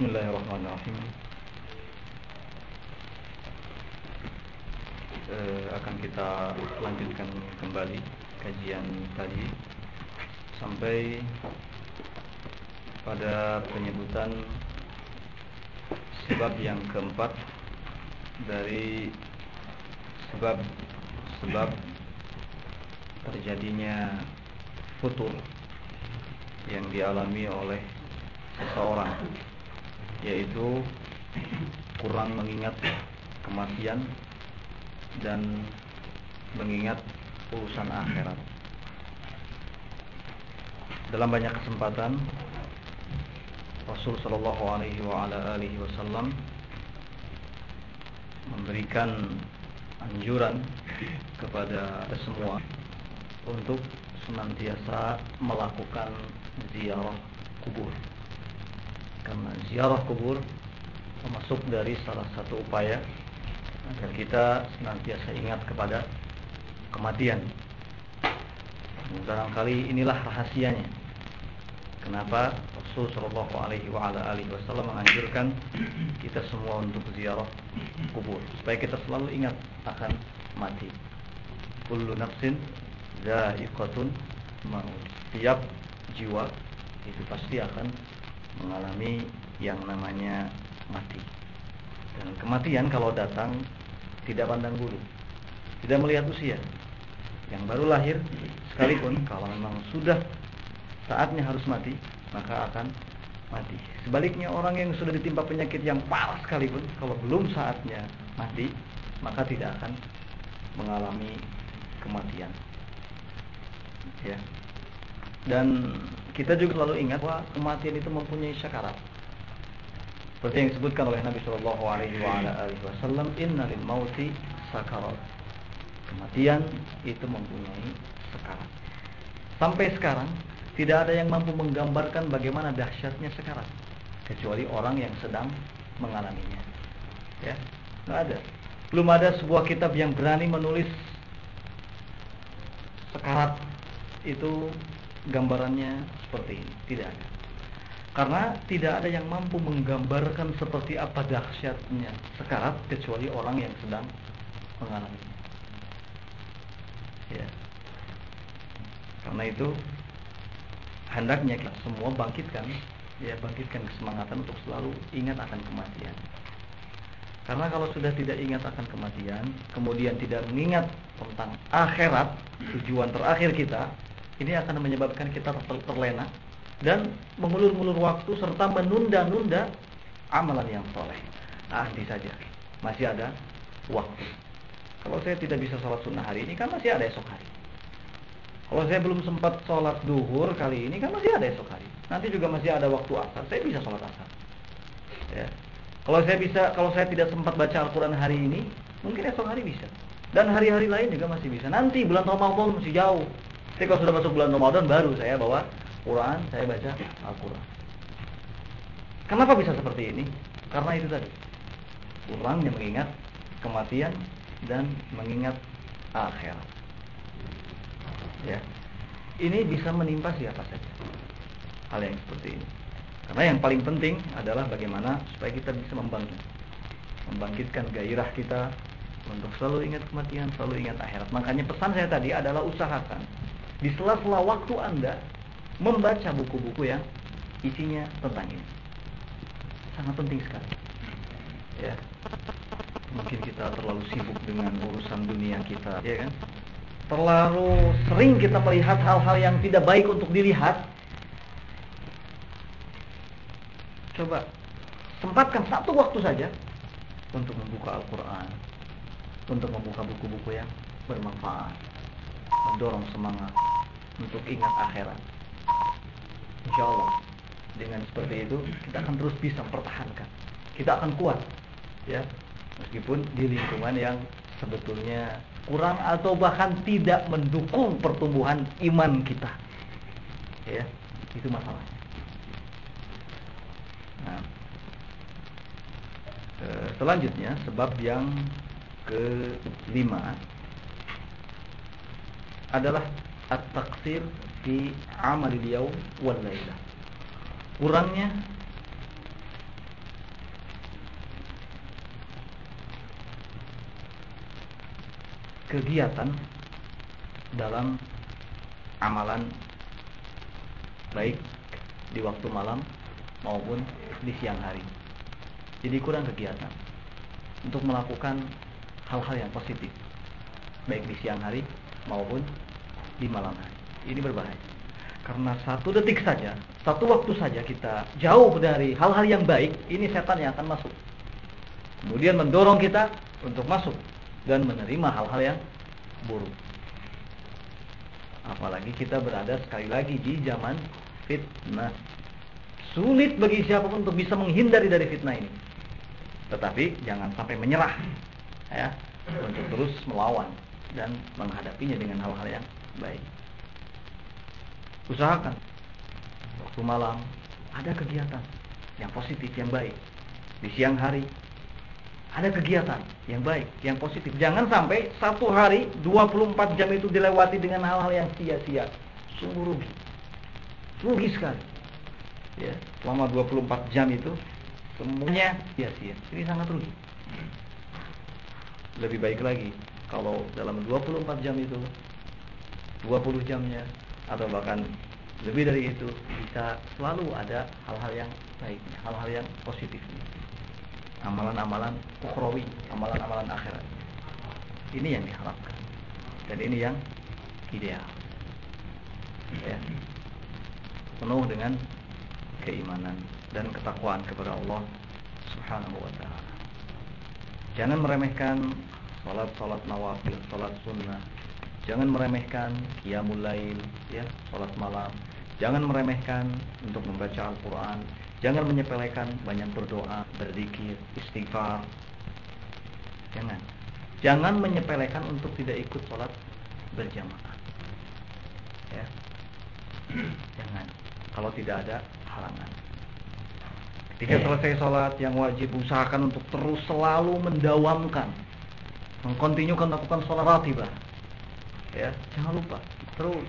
Bismillahirrahmanirrahim. Akan kita lanjutkan kembali kajian tadi sampai pada penyebutan sebab yang keempat dari sebab terjadinya futur yang dialami oleh seseorang, yaitu kurang mengingat kematian dan mengingat urusan akhirat. Dalam banyak kesempatan Rasul sallallahu alaihi wasallam memberikan anjuran kepada semua untuk senantiasa melakukan ziarah kubur. Karena ziarah kubur termasuk dari salah satu upaya agar kita senantiasa ingat kepada kematian. Barangkali inilah rahasianya kenapa Rasul sallallahu alaihi wasallam menganjurkan kita semua untuk ziarah kubur, supaya kita selalu ingat akan mati. Kullu nafsin dha'iqatun maut. Setiap jiwa itu pasti akan mengalami yang namanya mati. Dan kematian kalau datang tidak pandang bulu, tidak melihat usia. Yang baru lahir sekalipun kalau memang sudah saatnya harus mati, maka akan mati. Sebaliknya orang yang sudah ditimpa penyakit yang parah sekalipun, kalau belum saatnya mati, maka tidak akan mengalami kematian. Ya. Dan kita juga selalu ingat bahwa kematian itu mempunyai syakarat. Seperti yang disebutkan oleh Nabi sallallahu alaihi wasallam, "Inna lil mauti sakarat." Kematian itu mempunyai sakarat. Sampai sekarang tidak ada yang mampu menggambarkan bagaimana dahsyatnya sakarat kecuali orang yang sedang mengalaminya. Ya, enggak ada. Belum ada sebuah kitab yang berani menulis sakarat itu gambarannya seperti ini. Tidak ada. Karena tidak ada yang mampu menggambarkan seperti apa dahsyatnya sakarat kecuali orang yang sedang mengalaminya. Ya. Karena itu hendaknya kita semua bangkitkan kesemangatan untuk selalu ingat akan kematian. Karena kalau sudah tidak ingat akan kematian, kemudian tidak mengingat tentang akhirat, tujuan terakhir kita, ini akan menyebabkan kita terlena dan mengulur-ulur waktu serta menunda-nunda amalan yang soleh. Nanti saja, masih ada waktu. Kalau saya tidak bisa sholat sunnah hari ini, kan masih ada esok hari. Kalau saya belum sempat sholat duhur kali ini, kan masih ada esok hari. Nanti juga masih ada waktu asar, saya bisa sholat asar. Ya. Kalau saya tidak sempat baca Al-Quran hari ini, mungkin esok hari bisa. Dan hari-hari lain juga masih bisa. Nanti bulan Ramadan masih jauh. Jadi kalau sudah masuk bulan Ramadan, baru saya bawa Quran, saya baca Al-Quran. Kenapa bisa seperti ini? Karena itu tadi, kurangnya mengingat kematian dan mengingat akhirat. Ya, ini bisa menimpa siapa saja hal yang seperti ini. Karena yang paling penting adalah bagaimana supaya kita bisa membangkitkan gairah kita untuk selalu ingat kematian, selalu ingat akhirat. Makanya pesan saya tadi adalah usahakan di sela-sela waktu Anda membaca buku-buku yang isinya tentang ini. Sangat penting sekali. Ya. Mungkin kita terlalu sibuk dengan urusan dunia kita, ya kan? Terlalu sering kita melihat hal-hal yang tidak baik untuk dilihat. Coba sempatkan satu waktu saja untuk membuka Al-Quran, untuk membuka buku-buku yang bermanfaat, mendorong semangat untuk ingat akhirat. Insya Allah dengan seperti itu kita akan terus bisa mempertahankan. Kita akan kuat, ya, meskipun di lingkungan yang sebetulnya kurang atau bahkan tidak mendukung pertumbuhan iman kita. Ya, itu masalahnya. Nah, selanjutnya sebab yang kelima adalah at-taqsir fi amalil yaum wal lailah. Kurangnya kegiatan dalam amalan baik di waktu malam maupun di siang hari. Jadi kurang kegiatan untuk melakukan hal-hal yang positif baik di siang hari maupun di malam hari. Ini berbahaya. Karena satu detik saja, satu waktu saja kita jauh dari hal-hal yang baik, ini setan yang akan masuk. Kemudian mendorong kita untuk masuk dan menerima hal-hal yang buruk. Apalagi kita berada sekali lagi di zaman fitnah. Sulit bagi siapapun untuk bisa menghindari dari fitnah ini. Tetapi jangan sampai menyerah, ya, untuk terus melawan dan menghadapinya dengan hal-hal yang baik. Usahakan waktu malam ada kegiatan yang positif, yang baik. Di siang hari ada kegiatan yang baik, yang positif. Jangan sampai satu hari 24 jam itu dilewati dengan hal-hal yang sia-sia. Sungguh rugi. Rugi sekali. Ya, selama 24 jam itu semuanya sia-sia. Ini sangat rugi. Lebih baik lagi kalau dalam 24 jam itu 20 jamnya atau bahkan lebih dari itu bisa selalu ada hal-hal yang baik, hal-hal yang positif. Amalan-amalan ukhrawi, amalan-amalan akhirat. Ini yang diharapkan dan ini yang ideal, ya. Penuh dengan keimanan dan ketakwaan kepada Allah Subhanahu wa ta'ala. Jangan meremehkan salat nawafil, salat sunnah. Jangan meremehkan qiyamul lail, ya, salat malam. Jangan meremehkan untuk membaca Al-Quran. Jangan menyepelekan banyak berdoa, berzikir, istighfar. Jangan menyepelekan untuk tidak ikut sholat berjamaah. Ya. Jangan. Kalau tidak ada halangan. Ketika selesai sholat yang wajib, usahakan untuk terus selalu mendawamkan, mengkontinyukan melakukan sholat ratibah. Ya, jangan lupa terus.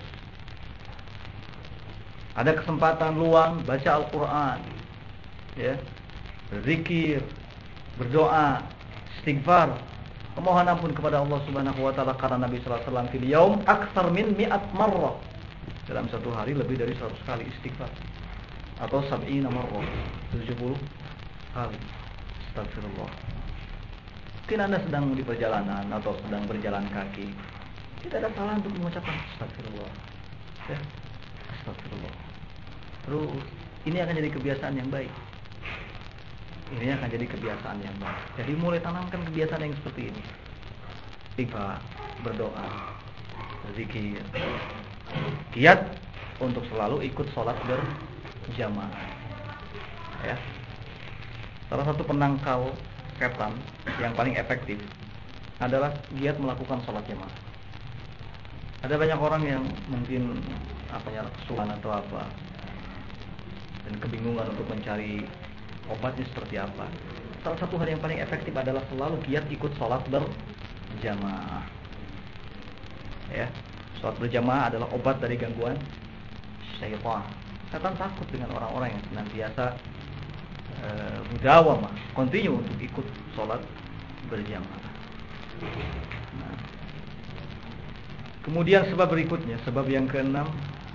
Ada kesempatan luang, baca Al-Quran, ya, berzikir, berdoa, istighfar, memohon ampun kepada Allah Subhanahu wa ta'ala. Karena Nabi sallallahu alaihi wasallam fil yaum aktsar min 100 marrah, dalam satu hari lebih dari 100 kali istighfar, atau 70 marrah, 70 kali astagfirullah. Mungkin Anda sedang di perjalanan atau sedang berjalan kaki, tidak ada salah untuk mengucapkan astagfirullah, ya, astagfirullah. Terus ini akan jadi kebiasaan yang baik. Ini akan jadi kebiasaan yang baik. Jadi mulai tanamkan kebiasaan yang seperti ini. Istighfar, berdoa, berzikir. Giat untuk selalu ikut sholat berjamaah. Ya. Salah satu penangkal setan yang paling efektif adalah giat melakukan sholat jamaah. Ada banyak orang yang mungkin kesulitan atau apa, dan kebingungan untuk mencari obatnya seperti apa. Salah satu hal yang paling efektif adalah selalu giat ikut sholat berjamaah. Ya, sholat berjamaah adalah obat dari gangguan syaitan. Setan takut dengan orang-orang yang senantiasa mudawamah, continue untuk ikut sholat berjamaah. Nah, kemudian sebab berikutnya, sebab yang keenam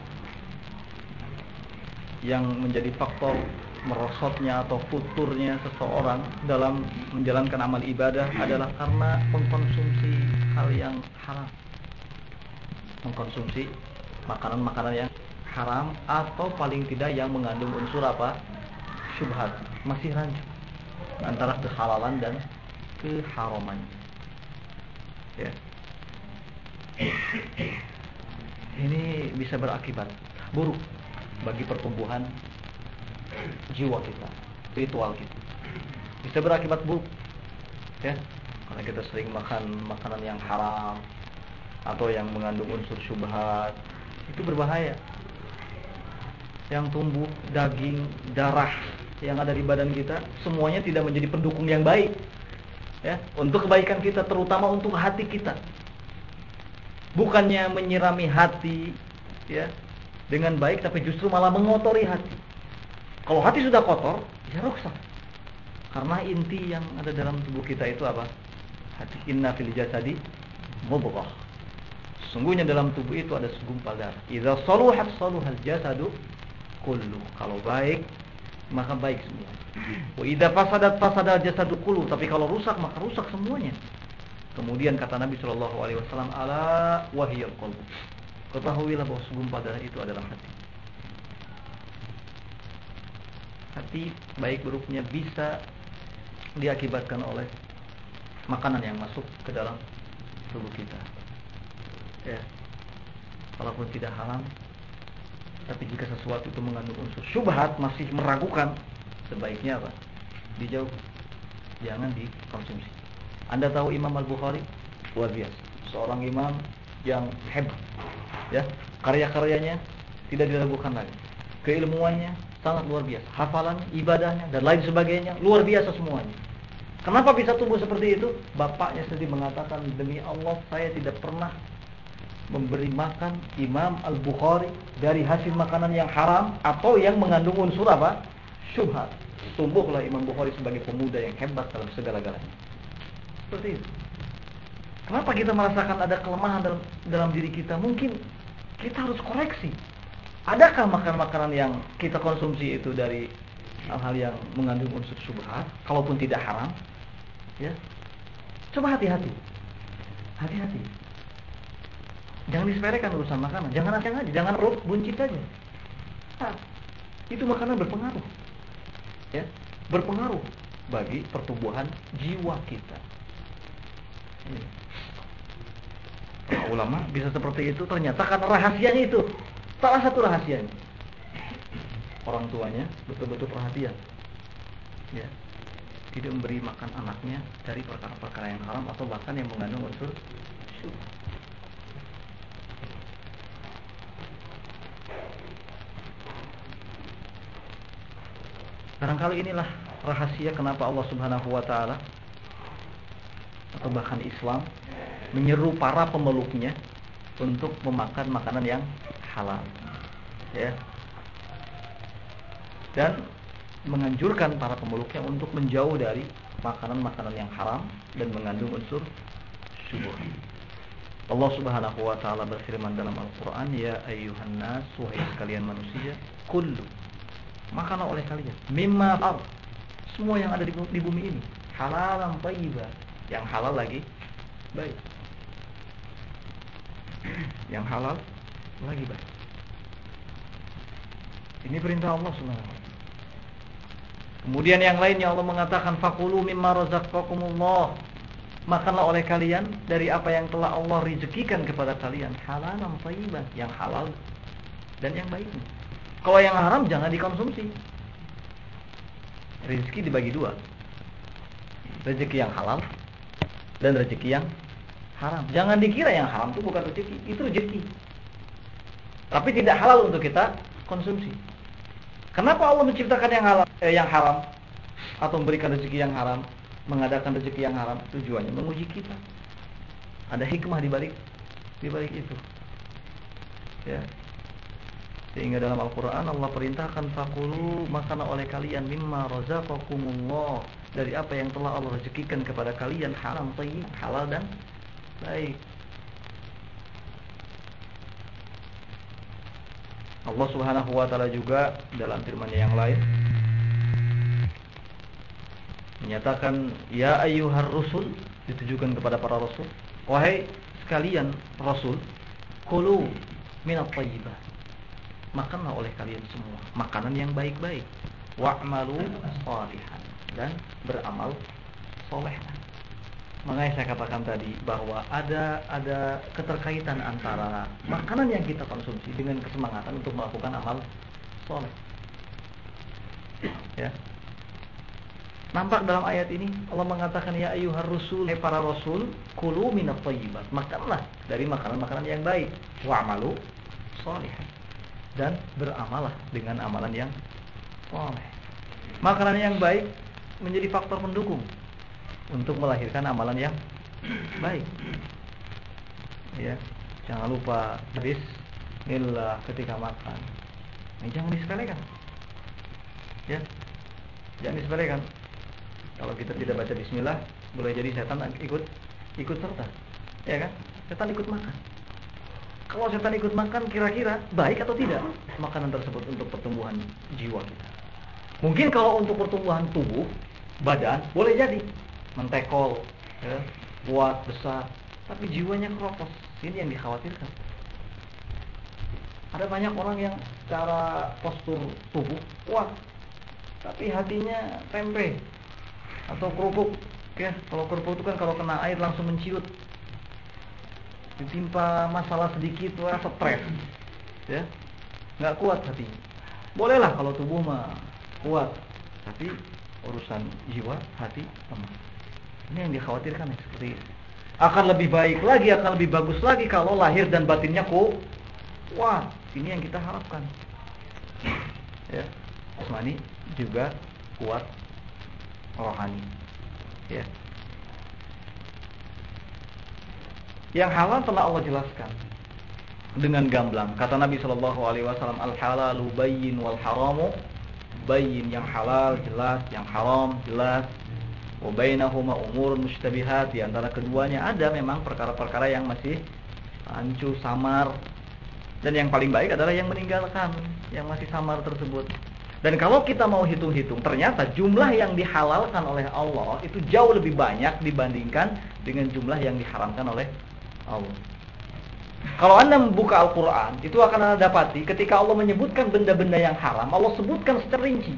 yang menjadi faktor merosotnya atau futurnya seseorang dalam menjalankan amal ibadah adalah karena mengkonsumsi hal yang haram. Mengkonsumsi makanan-makanan yang haram atau paling tidak yang mengandung unsur apa? Syubhat, masih rancu antara kehalalan dan keharaman. Ya. Ini bisa berakibat buruk bagi pertumbuhan jiwa kita, spiritual kita. Bisa berakibat buruk, ya, karena kita sering makan makanan yang haram atau yang mengandung unsur syubhat. Itu berbahaya. Yang tumbuh, daging, darah yang ada di badan kita, semuanya tidak menjadi pendukung yang baik, ya, untuk kebaikan kita, terutama untuk hati kita. Bukannya menyirami hati, ya, dengan baik, tapi justru malah mengotori hati. Kalau hati sudah kotor, ya rusak. Karena inti yang ada dalam tubuh kita itu apa? Hati. Inna fil jasadi mudghah. Sesungguhnya dalam tubuh itu ada segumpal darah. Idza saluhat saluhal jasadu kullu. Kalau baik maka baik semua. Wa idza fasadat fasadal jasadu kullu. Tapi kalau rusak maka rusak semuanya. Kemudian kata Nabi sallallahu alaihi wasallam, ala wahyal qalb. Ketahuilah bahwa segumpal darah itu adalah hati. Hati baik buruknya bisa diakibatkan oleh makanan yang masuk ke dalam tubuh kita. Ya. Walaupun tidak halal, tapi jika sesuatu itu mengandung unsur syubhat, masih meragukan, sebaiknya apa? Dijauh. Jangan dikonsumsi. Anda tahu Imam Al-Bukhari? Luar biasa. Seorang imam yang hebat. Ya, karya-karyanya tidak diragukan lagi. Keilmuannya sangat luar biasa. Hafalan, ibadahnya dan lain sebagainya luar biasa semuanya. Kenapa bisa tumbuh seperti itu? Bapaknya sendiri mengatakan, demi Allah saya tidak pernah memberi makan Imam Al-Bukhari dari hasil makanan yang haram atau yang mengandung unsur apa? Syubhat. Tumbuhlah Imam Bukhari sebagai pemuda yang hebat dalam segala-galanya. Seperti itu. Kenapa kita merasakan ada kelemahan dalam diri kita? Mungkin kita harus koreksi. Adakah makanan-makanan yang kita konsumsi itu dari hal-hal yang mengandung unsur syubhat, kalaupun tidak haram? Ya. Coba hati-hati. Hati-hati. Jangan disepelekan urusan makanan. Jangan asing aja, jangan perut buncit aja. Nah, itu makanan berpengaruh. Ya, berpengaruh bagi pertumbuhan jiwa kita. Ya. Para ulama bisa seperti itu ternyata karena rahasianya itu. Salah satu rahasianya. Orang tuanya betul-betul perhatian. Ya. Tidak memberi makan anaknya dari perkara-perkara yang haram atau bahkan yang mengandung unsur syubhat. Barangkali inilah rahasia kenapa Allah Subhanahu wa taala atau bahkan Islam menyeru para pemeluknya untuk memakan makanan yang halal. Ya. Dan menganjurkan para pemeluknya untuk menjauh dari makanan-makanan yang haram dan mengandung unsur syubhat. Allah Subhanahu wa taala berfirman dalam Al-Qur'an, ya ayyuhan nas, wahai sekalian manusia, kullu, makanlah oleh kalian mimma ard, semua yang ada di bumi ini, halalan thayyiban, yang halal lagi baik. Yang halal lagi baik. Ini perintah Allah Subhanahu wa taala. Kemudian yang lainnya Allah mengatakan faqulu mimma razaqakumullah, makanlah oleh kalian dari apa yang telah Allah rezekikan kepada kalian, halalan thayyiban, yang halal dan yang baik. Kalau yang haram jangan dikonsumsi. Rezeki dibagi dua. Rezeki yang halal dan rezeki yang haram. Jangan dikira yang haram itu bukan rezeki, itu rezeki. Tapi tidak halal untuk kita konsumsi. Kenapa Allah menciptakan yang halal, yang haram atau memberikan rezeki yang haram, mengadakan rezeki yang haram? Tujuannya menguji kita. Ada hikmah di balik itu. Ya. Sehingga dalam Al-Quran Allah perintahkan fakulu, makanlah oleh kalian mimma razaqakumullah, dari apa yang telah Allah rezekikan kepada kalian, haram thayyib, halal dan baik. Allah Subhanahu wa taala juga dalam firman yang lain menyatakan ya ayyuhar rusul, ditujukan kepada para rasul, wahai sekalian rasul, kulu minat thayyibat, makanlah oleh kalian semua makanan yang baik-baik, wa'malu shalihan, dan beramal soleh. Makanya saya katakan tadi bahwa ada keterkaitan antara makanan yang kita konsumsi dengan kesemangatan untuk melakukan amal soleh. Ya. Nampak dalam ayat ini Allah mengatakan ya ayyuhar rusul, hai para rasul, kulu minat thayyibat, makanlah dari makanan-makanan yang baik, wa'malu shalihan, dan beramalah dengan amalan yang soleh. Makanan yang baik menjadi faktor pendukung untuk melahirkan amalan yang baik. Ya, jangan lupa bismillah ketika makan. Ini jangan disepelekan. Ya, jangan disepelekan. Kalau kita tidak baca bismillah, boleh jadi setan ikut serta. Ya kan? Setan ikut makan. Kalau setan ikut makan, kira-kira baik atau tidak makanan tersebut untuk pertumbuhan jiwa kita? Mungkin kalau untuk pertumbuhan tubuh, badan, boleh jadi mentekol, ya, kuat, besar. Tapi jiwanya keropos. Ini yang dikhawatirkan. Ada banyak orang yang secara postur tubuh kuat, tapi hatinya tempe atau kerupuk. Ya, kalau kerupuk itu kan kalau kena air langsung menciut. Ditimpa masalah sedikit, wah stres, ya, nggak kuat hatinya. Bolehlah kalau tubuh mah kuat, tapi urusan jiwa, hati lemah. Ini yang dikhawatirkan seperti ini. Akan lebih baik lagi, akan lebih bagus lagi kalau lahir dan batinnya kuat. Ini yang kita harapkan. Ya, jasmani juga kuat, rohani. Ya. Yang halal telah Allah jelaskan dengan gamblang. Kata Nabi SAW, al-halalu bayyin wal haramu bayyin. Yang halal jelas, yang haram jelas. Wa bainahuma umurun mushtabihat. Di antara keduanya ada memang perkara-perkara yang masih rancu, samar. Dan yang paling baik adalah yang meninggalkan yang masih samar tersebut. Dan kalau kita mau hitung-hitung, ternyata jumlah yang dihalalkan oleh Allah itu jauh lebih banyak dibandingkan dengan jumlah yang diharamkan oleh Allah. Kalau Anda membuka Al-Quran, itu akan Anda dapati ketika Allah menyebutkan benda-benda yang haram, Allah sebutkan secara rinci.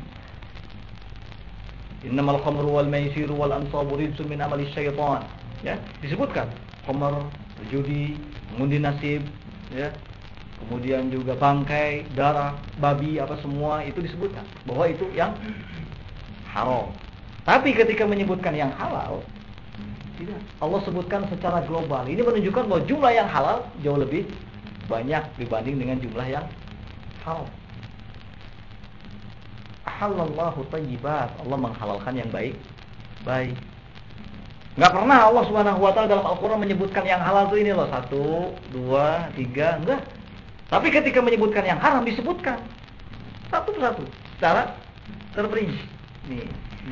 Innamal khamru wal maisiru wal ansabu rijsun min amali syaitan. Ya, disebutkan khamr, judi, mengundi nasib, ya. Kemudian juga bangkai, darah, babi, apa semua itu disebutkan bahwa itu yang haram. Tapi ketika menyebutkan yang halal, tidak. Allah sebutkan secara global. Ini menunjukkan bahwa jumlah yang halal jauh lebih banyak dibanding dengan jumlah yang haram. Ahallallahu thayyibat. Allah menghalalkan yang baik. Enggak pernah Allah Subhanahu wa taala dalam Al-Qur'an menyebutkan yang halal itu ini loh 1, 2, 3, enggak. Tapi ketika menyebutkan yang haram disebutkan satu persatu secara terperinci. Nih.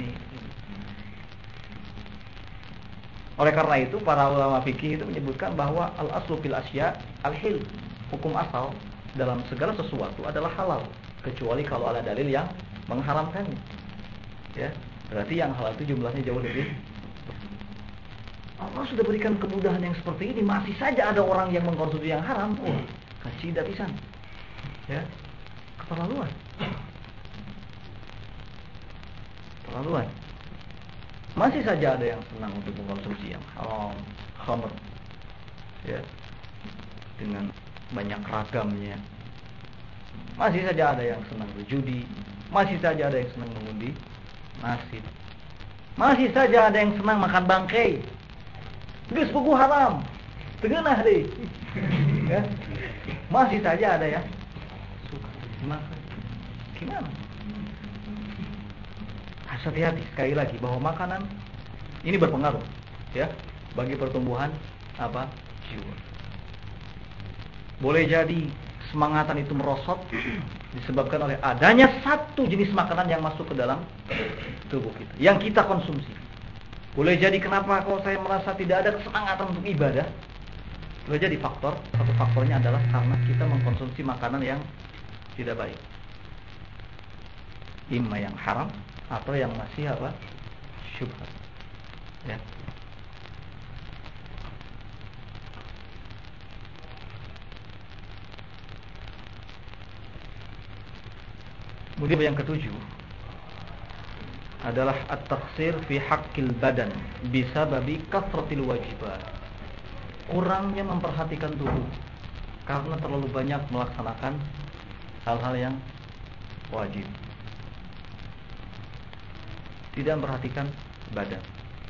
Oleh karena itu para ulama fikih itu menyebutkan bahwa al-aslu fil asya al-hil. Hukum asal dalam segala sesuatu adalah halal kecuali kalau ada dalil yang mengharamkannya. Ya, berarti yang halal itu jumlahnya jauh lebih. Allah sudah berikan kemudahan yang seperti ini, masih saja ada orang yang mengkonsumsi yang haram. Oh, kacida pisan. Ya. Keterlaluan. Masih saja ada yang senang untuk mengkonsumsi yang haram, khamr, ya, dengan banyak ragamnya. Masih saja ada yang senang berjudi, masih saja ada yang senang mengundi nasib, masih saja ada yang senang makan bangkai. Geus buku haram, tegenah deh. Ya. Masih saja ada yang suka makan. Gimana? Hati-hati sekali lagi bahwa makanan ini berpengaruh, ya, bagi pertumbuhan jiwa. Boleh jadi semangatan itu merosot disebabkan oleh adanya satu jenis makanan yang masuk ke dalam tubuh kita, yang kita konsumsi. Boleh jadi kenapa kalau saya merasa tidak ada kesemangatan untuk ibadah? Boleh jadi satu faktornya adalah karena kita mengkonsumsi makanan yang tidak baik. Imma yang haram atau yang masih syubhat. Ya. Kemudian yang ketujuh adalah at-taqsir fi haqqil badan bisababi kathratil wajibat. Kurangnya memperhatikan tubuh karena terlalu banyak melaksanakan hal-hal yang wajib. Tidak memperhatikan badan.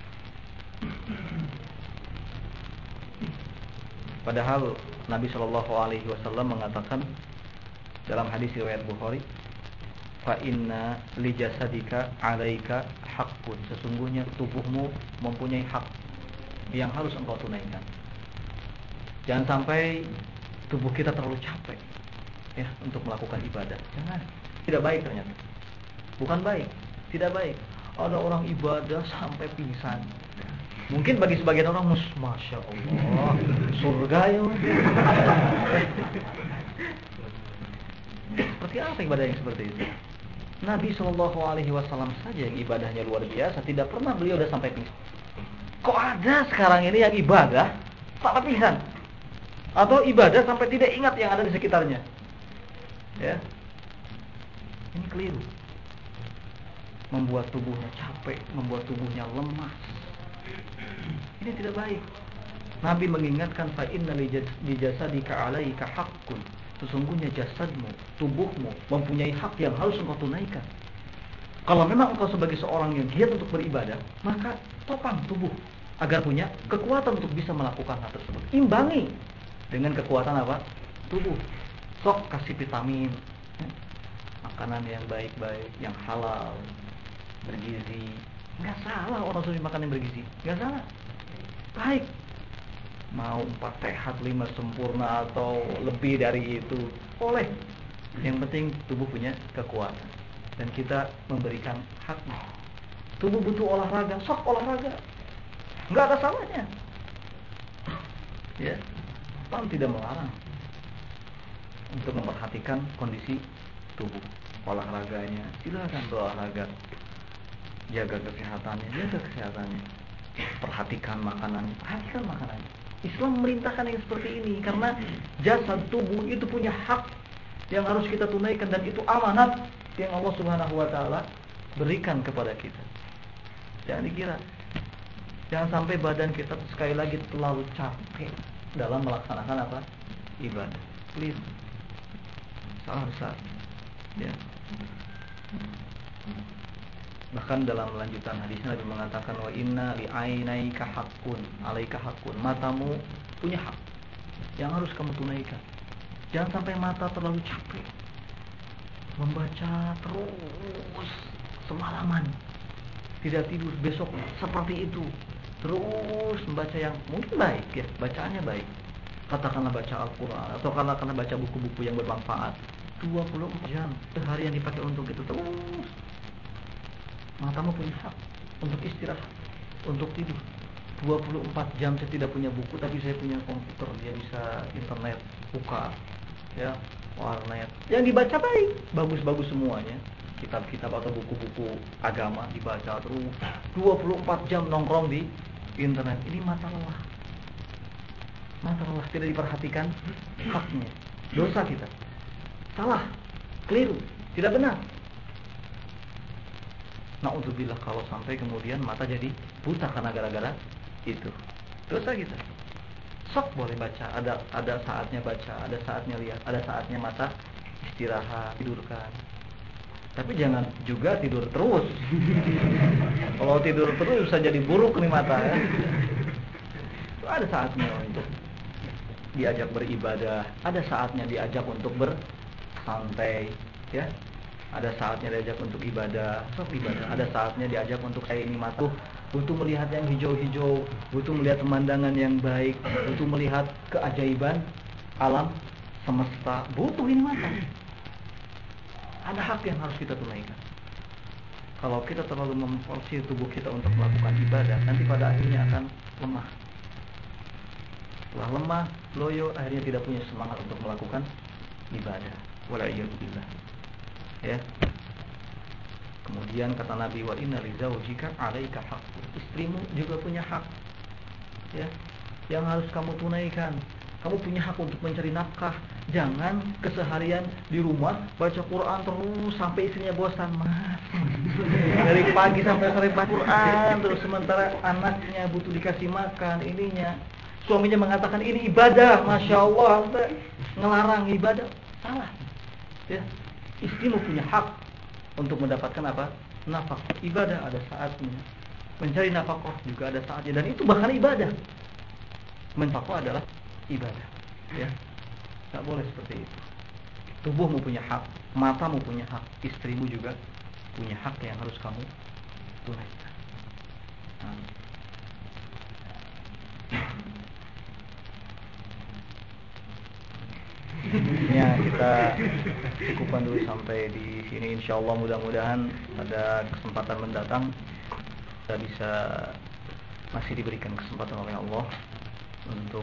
Padahal Nabi Shallallahu Alaihi Wasallam mengatakan dalam hadis riwayat Bukhari, fa inna li jasadika 'alaika haqqun. Sesungguhnya tubuhmu mempunyai hak yang harus engkau tunaikan. Jangan sampai tubuh kita terlalu capek, ya, untuk melakukan ibadah. Jangan. Tidak baik ternyata. Bukan baik, tidak baik. Ada orang ibadah sampai pingsan. Mungkin bagi sebagian orang masya Allah, surga ya. Seperti apa ibadah yang seperti itu? Nabi Shallallahu Alaihi Wasallam saja yang ibadahnya luar biasa, tidak pernah beliau udah sampai pingsan. Kok ada sekarang ini yang ibadah tak pingsan? Atau ibadah sampai tidak ingat yang ada di sekitarnya? Ya, ini keliru. Membuat tubuhnya capek, membuat tubuhnya lemas. Ini tidak baik. Nabi mengingatkan fa inna li jasadika 'alaika haqqun. Sesungguhnya jasadmu, tubuhmu mempunyai hak yang harus engkau tunaikan. Kalau memang engkau sebagai seorang yang giat untuk beribadah, maka topang tubuh agar punya kekuatan untuk bisa melakukan hal tersebut. Imbangi dengan kekuatan apa? Tubuh. Sok kasih vitamin, makanan yang baik-baik, yang halal, bergizi. Enggak salah orang suruh makan yang bergizi, enggak salah. Baik. Mau 4 sehat, 5 sempurna atau lebih dari itu, boleh. Yang penting tubuh punya kekuatan dan kita memberikan haknya. Tubuh butuh olahraga, sok olahraga, nggak ada salahnya. Ya, Islam tidak melarang untuk memperhatikan kondisi tubuh, olahraganya. Silakan berolahraga, jaga kesehatannya, perhatikan makanannya. Islam memerintahkan yang seperti ini karena jasad tubuh itu punya hak yang harus kita tunaikan dan itu amanat yang Allah Subhanahu wa taala berikan kepada kita. Jangan dikira, jangan sampai badan kita sekali lagi terlalu capek dalam melaksanakan apa? Ibadah. Please. Salah besar. Ya. Bahkan dalam lanjutan hadisnya Nabi mengatakan wa inna li ainaika haqqun, 'alaika haqqun. Matamu punya hak yang harus kamu tunaikan. Jangan sampai mata terlalu capek membaca terus semalaman, tidak tidur, besok seperti itu. Terus membaca yang mungkin baik ya, bacaannya baik. Katakanlah baca Al-Qur'an atau katakanlah baca buku-buku yang bermanfaat. 24 jam sehari yang dipakai untuk itu terus. Matamu punya hak untuk istirahat, untuk tidur. 24 jam saya tidak punya buku, tapi saya punya komputer, dia bisa internet, buka, ya, warnet. Yang dibaca baik, bagus-bagus semuanya. Kitab-kitab atau buku-buku agama dibaca terus. 24 jam nongkrong di internet. Ini mata lelah. Mata lelah, tidak diperhatikan haknya. Dosa kita. Salah, keliru, tidak benar. Na'udzubillah kalau sampai kemudian mata jadi buta karena gara-gara itu. Dosa kita. Sok boleh baca, ada saatnya baca, ada saatnya lihat, ada saatnya mata istirahat, tidurkan. Tapi jangan juga tidur terus. Kalau tidur terus bisa jadi buruk nih mata ya. Ada saatnya untuk diajak beribadah, ada saatnya diajak untuk bersantai, ya. Ada saatnya diajak untuk ibadah, sok ibadah. Ada saatnya diajak untuk kayak ini mata, butuh melihat yang hijau-hijau, butuh melihat pemandangan yang baik, butuh melihat keajaiban alam semesta, butuh ini mata. Ada hak yang harus kita tunaikan. Kalau kita terlalu memforsir tubuh kita untuk melakukan ibadah, nanti pada akhirnya akan lemah. Setelah lemah, loyo, akhirnya tidak punya semangat untuk melakukan ibadah. Wala'iyyabillah. Ya. Kemudian kata Nabi wa inna li zaujika 'alaika haqqun. Istrimu juga punya hak. Ya. Yang harus kamu tunaikan. Kamu punya hak untuk mencari nafkah. Jangan keseharian di rumah baca Quran terus sampai istrinya bosan, Mas. Dari pagi sampai sore baca Quran terus sementara anaknya butuh dikasih makan, ininya. Suaminya mengatakan ini ibadah, Masya Allah, ngelarang ibadah. Salah. Ya. Istrimu punya hak untuk mendapatkan apa? Nafkah. Ibadah ada saatnya. Mencari nafkah juga ada saatnya, dan itu bahkan ibadah. Menfakah adalah ibadah. Ya. Tak boleh seperti itu. Tubuhmu punya hak, matamu punya hak, istrimu juga punya hak yang harus kamu tunaikan. Nah. Ya, kita cukupkan dulu sampai di sini. Insyaallah mudah-mudahan pada kesempatan mendatang kita bisa masih diberikan kesempatan oleh Allah untuk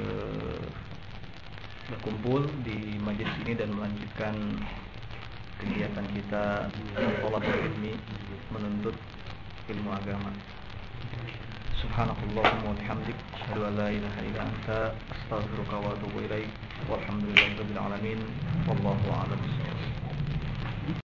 berkumpul di majelis ini dan melanjutkan kegiatan kita thalabul ilmi, menuntut ilmu agama. Subhanakallahumma wa bihamdik, asyhadu an la ilaha illa anta, astaghfiruka wa atubu ilaik. Walhamdulillahirabbil alamin. Wallahu a'lam.